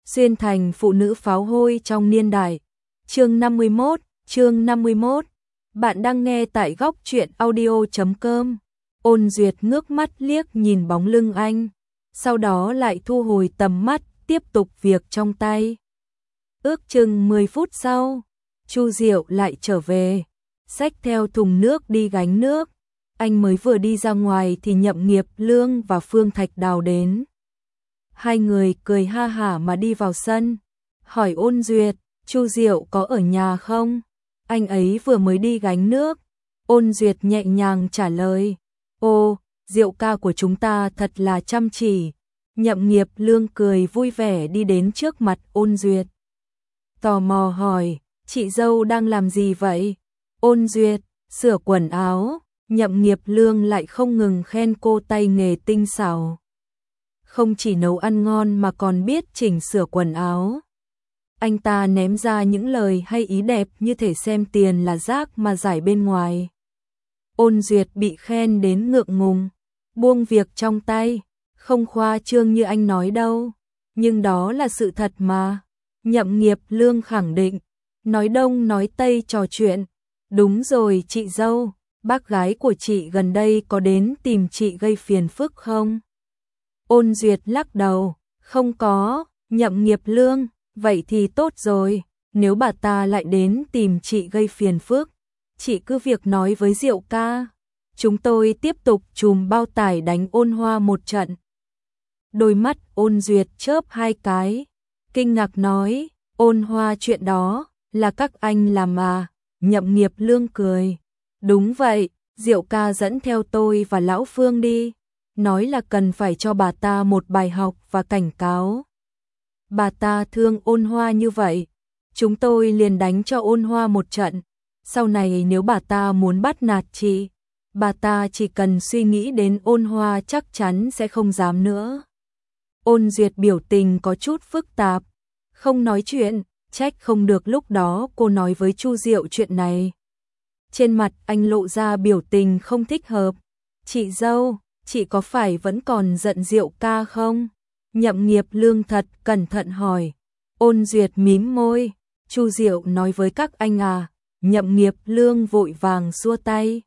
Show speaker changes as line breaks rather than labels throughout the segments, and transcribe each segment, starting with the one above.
Xuyên thành phụ nữ pháo hôi trong niên đại. Chương 51. Bạn đang nghe tại góc truyện audio.com. Ôn Duyệt ngước mắt liếc nhìn bóng lưng anh, sau đó lại thu hồi tầm mắt, tiếp tục việc trong tay. Ước chừng 10 phút sau, Chu Diệu lại trở về, xách theo thùng nước đi gánh nước. Anh mới vừa đi ra ngoài thì Nhậm Nghiệp Lương và Phương Thạch Đào đến. Hai người cười ha hả mà đi vào sân, hỏi Ôn Duyệt, Chu Diệu có ở nhà không? Anh ấy vừa mới đi gánh nước. Ôn Duyệt nhẹ nhàng trả lời, ô, Diệu ca của chúng ta thật là chăm chỉ. Nhậm Nghiệp Lương cười vui vẻ đi đến trước mặt Ôn Duyệt, tò mò hỏi, chị dâu đang làm gì vậy? Ôn Duyệt, sửa quần áo. Nhậm Nghiệp Lương lại không ngừng khen cô tay nghề tinh xảo. Không chỉ nấu ăn ngon mà còn biết chỉnh sửa quần áo. Anh ta ném ra những lời hay ý đẹp như thể xem tiền là rác mà giải bên ngoài. Ôn Duyệt bị khen đến ngượng ngùng, buông việc trong tay, không khoa trương như anh nói đâu, nhưng đó là sự thật mà. Nhậm Nghiệp Lương khẳng định, nói đông nói tây trò chuyện. Đúng rồi chị dâu, bác gái của chị gần đây có đến tìm chị gây phiền phức không? Ôn Duyệt lắc đầu, không có. Nhậm Nghiệp Lương, vậy thì tốt rồi, nếu bà ta lại đến tìm chị gây phiền phức, chị cứ việc nói với Diệu ca. Chúng tôi tiếp tục chùm bao tải đánh Ôn Hoa một trận. Đôi mắt Ôn Duyệt chớp hai cái, kinh ngạc nói, Ôn Hoa chuyện đó là các anh làm à? Nhậm Nghiệp Lương cười, đúng vậy, Diệu ca dẫn theo tôi và Lão Phương đi, nói là cần phải cho bà ta một bài học và cảnh cáo. Bà ta thương Ôn Hoa như vậy, chúng tôi liền đánh cho Ôn Hoa một trận. Sau này nếu bà ta muốn bắt nạt chị, bà ta chỉ cần suy nghĩ đến Ôn Hoa chắc chắn sẽ không dám nữa. Ôn Duyệt biểu tình có chút phức tạp, không nói chuyện, trách không được lúc đó cô nói với Chu Diệu chuyện này. Trên mặt anh lộ ra biểu tình không thích hợp. Chị dâu, chị có phải vẫn còn giận Diệu ca không? Nhậm Nghiệp Lương thật cẩn thận hỏi. Ôn Duyệt mím môi, Chu Diệu nói với các anh à? Nhậm Nghiệp Lương vội vàng xua tay.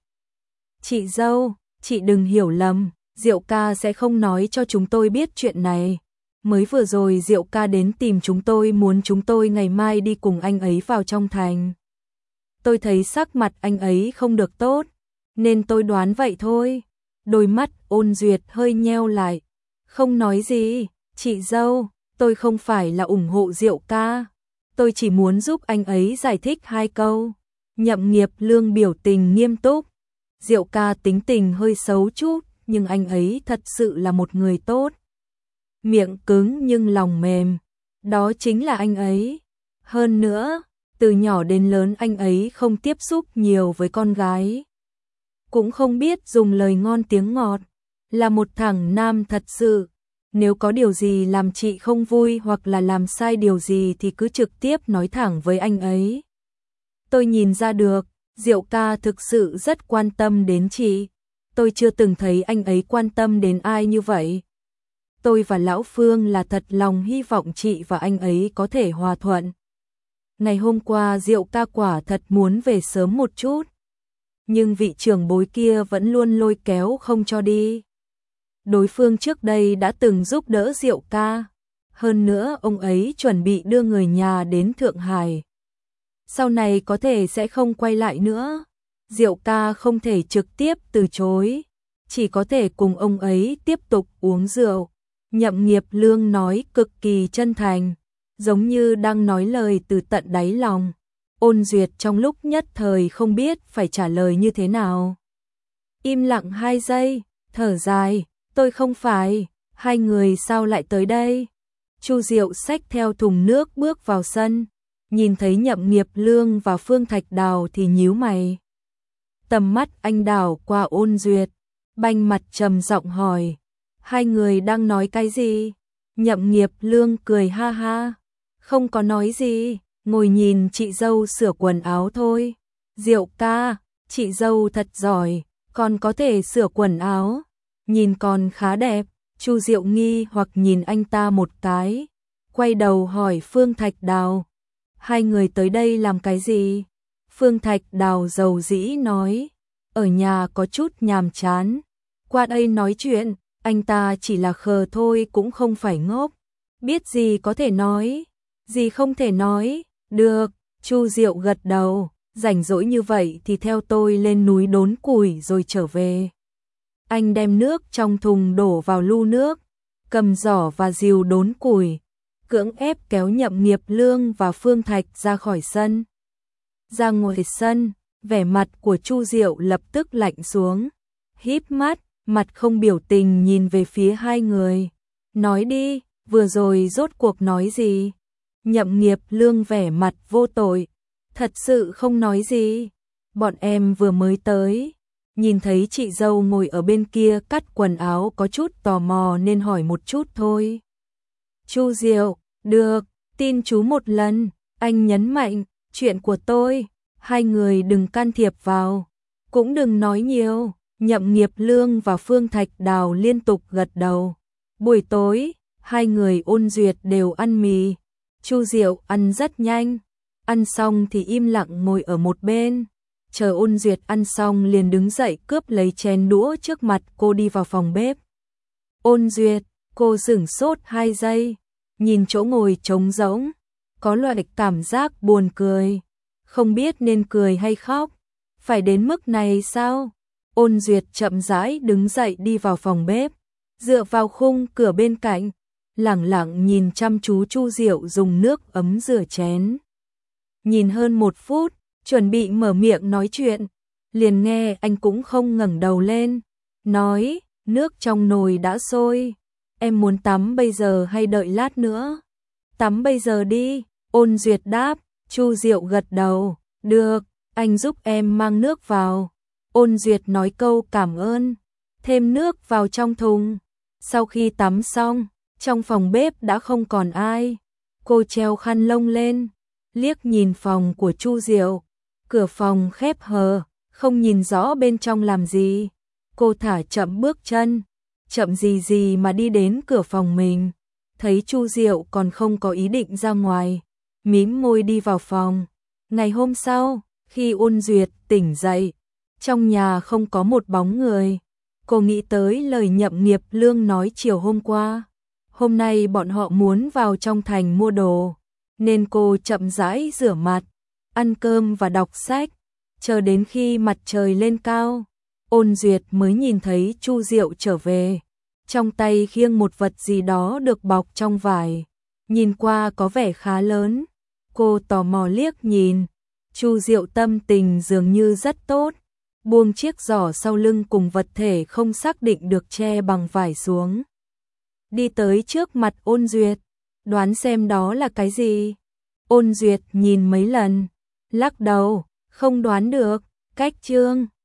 Chị dâu, chị đừng hiểu lầm, Diệu ca sẽ không nói cho chúng tôi biết chuyện này. Mới vừa rồi Diệu ca đến tìm chúng tôi, muốn chúng tôi ngày mai đi cùng anh ấy vào trong thành. Tôi thấy sắc mặt anh ấy không được tốt, nên tôi đoán vậy thôi. Đôi mắt Ôn Duyệt hơi nheo lại, không nói gì. Chị dâu, tôi không phải là ủng hộ Diệu ca, tôi chỉ muốn giúp anh ấy giải thích hai câu. Nhậm Nghiệp Lương biểu tình nghiêm túc, Diệu ca tính tình hơi xấu chút, nhưng anh ấy thật sự là một người tốt. Miệng cứng nhưng lòng mềm, đó chính là anh ấy. Hơn nữa, từ nhỏ đến lớn anh ấy không tiếp xúc nhiều với con gái, cũng không biết dùng lời ngon tiếng ngọt, là một thằng nam thật sự. Nếu có điều gì làm chị không vui hoặc là làm sai điều gì thì cứ trực tiếp nói thẳng với anh ấy. Tôi nhìn ra được, Diệu ca thực sự rất quan tâm đến chị. Tôi chưa từng thấy anh ấy quan tâm đến ai như vậy. Tôi và Lão Phương là thật lòng hy vọng chị và anh ấy có thể hòa thuận. Ngày hôm qua Diệu ca quả thật muốn về sớm một chút, nhưng vị trưởng bối kia vẫn luôn lôi kéo không cho đi. Đối phương trước đây đã từng giúp đỡ Diệu ca, hơn nữa ông ấy chuẩn bị đưa người nhà đến Thượng Hải. Sau này có thể sẽ không quay lại nữa. Diệu ca không thể trực tiếp từ chối, chỉ có thể cùng ông ấy tiếp tục uống rượu. Nhậm Nghiệp Lương nói cực kỳ chân thành, giống như đang nói lời từ tận đáy lòng. Ôn Duyệt trong lúc nhất thời không biết phải trả lời như thế nào. Im lặng 2 giây, thở dài, tôi không phải. Hai người sao lại tới đây? Chu Diệu xách theo thùng nước bước vào sân, nhìn thấy Nhậm Nghiệp Lương và Phương Thạch Đào thì nhíu mày. Tầm mắt anh đảo qua Ôn Duyệt, banh mặt trầm giọng hỏi, hai người đang nói cái gì? Nhậm Nghiệp Lương cười ha ha, không có nói gì, ngồi nhìn chị dâu sửa quần áo thôi. Diệu ca, chị dâu thật giỏi, còn có thể sửa quần áo, nhìn còn khá đẹp. Chu Diệu nghi hoặc nhìn anh ta một cái, quay đầu hỏi Phương Thạch Đào, hai người tới đây làm cái gì? Phương Thạch Đào dầu dĩ nói, ở nhà có chút nhàm chán, qua đây nói chuyện, anh ta chỉ là khờ thôi cũng không phải ngốc, biết gì có thể nói, gì không thể nói, được, Chu Diệu gật đầu, rảnh rỗi như vậy thì theo tôi lên núi đốn củi rồi trở về. Anh đem nước trong thùng đổ vào lu nước, cầm giỏ và rìu đốn củi, cưỡng ép kéo Nhậm Nghiệp Lương và Phương Thạch ra khỏi sân. Ra ngoài sân, vẻ mặt của Chu Diệu lập tức lạnh xuống, híp mắt, mặt không biểu tình nhìn về phía hai người. Nói đi, vừa rồi rốt cuộc nói gì? Nhậm Nghiệp Lương vẻ mặt vô tội, thật sự không nói gì. Bọn em vừa mới tới, nhìn thấy chị dâu ngồi ở bên kia cắt quần áo có chút tò mò nên hỏi một chút thôi. Chu Diệu, được, tin chú một lần, anh nhấn mạnh, chuyện của tôi, hai người đừng can thiệp vào, cũng đừng nói nhiều. Nhậm Nghiệp Lương và Phương Thạch Đào liên tục gật đầu. Buổi tối, hai người Ôn Duyệt đều ăn mì. Chu Diệu ăn rất nhanh, ăn xong thì im lặng ngồi ở một bên. Chờ Ôn Duyệt ăn xong liền đứng dậy cướp lấy chén đũa trước mặt cô đi vào phòng bếp. Ôn Duyệt, cô sửng sốt 2 giây, nhìn chỗ ngồi trống rỗng, có loại cảm giác buồn cười, không biết nên cười hay khóc, phải đến mức này sao? Ôn Duyệt chậm rãi đứng dậy đi vào phòng bếp, dựa vào khung cửa bên cạnh, lẳng lặng nhìn chăm chú Chu Diệu dùng nước ấm rửa chén. Nhìn hơn 1 phút, chuẩn bị mở miệng nói chuyện, liền nghe anh cũng không ngẩng đầu lên, nói, nước trong nồi đã sôi, em muốn tắm bây giờ hay đợi lát nữa? Tắm bây giờ đi, Ôn Duyệt đáp. Chu Diệu gật đầu, được, anh giúp em mang nước vào. Ôn Duyệt nói câu cảm ơn, thêm nước vào trong thùng. Sau khi tắm xong, trong phòng bếp đã không còn ai. Cô treo khăn lông lên, liếc nhìn phòng của Chu Diệu, cửa phòng khép hờ, không nhìn rõ bên trong làm gì. Cô thả chậm bước chân, chậm gì gì mà đi đến cửa phòng mình, thấy Chu Diệu còn không có ý định ra ngoài, mím môi đi vào phòng. Ngày hôm sau, khi Ôn Duyệt tỉnh dậy, trong nhà không có một bóng người. Cô nghĩ tới lời Nhậm Nghiệp Lương nói chiều hôm qua. Hôm nay bọn họ muốn vào trong thành mua đồ, nên cô chậm rãi rửa mặt, ăn cơm và đọc sách. Chờ đến khi mặt trời lên cao, Ôn Duyệt mới nhìn thấy Chu Diệu trở về. Trong tay khiêng một vật gì đó được bọc trong vải, nhìn qua có vẻ khá lớn. Cô tò mò liếc nhìn, Chu Diệu tâm tình dường như rất tốt, buông chiếc giỏ sau lưng cùng vật thể không xác định được che bằng vải xuống. Đi tới trước mặt Ôn Duyệt, đoán xem đó là cái gì. Ôn Duyệt nhìn mấy lần, lắc đầu, không đoán được, cách chương.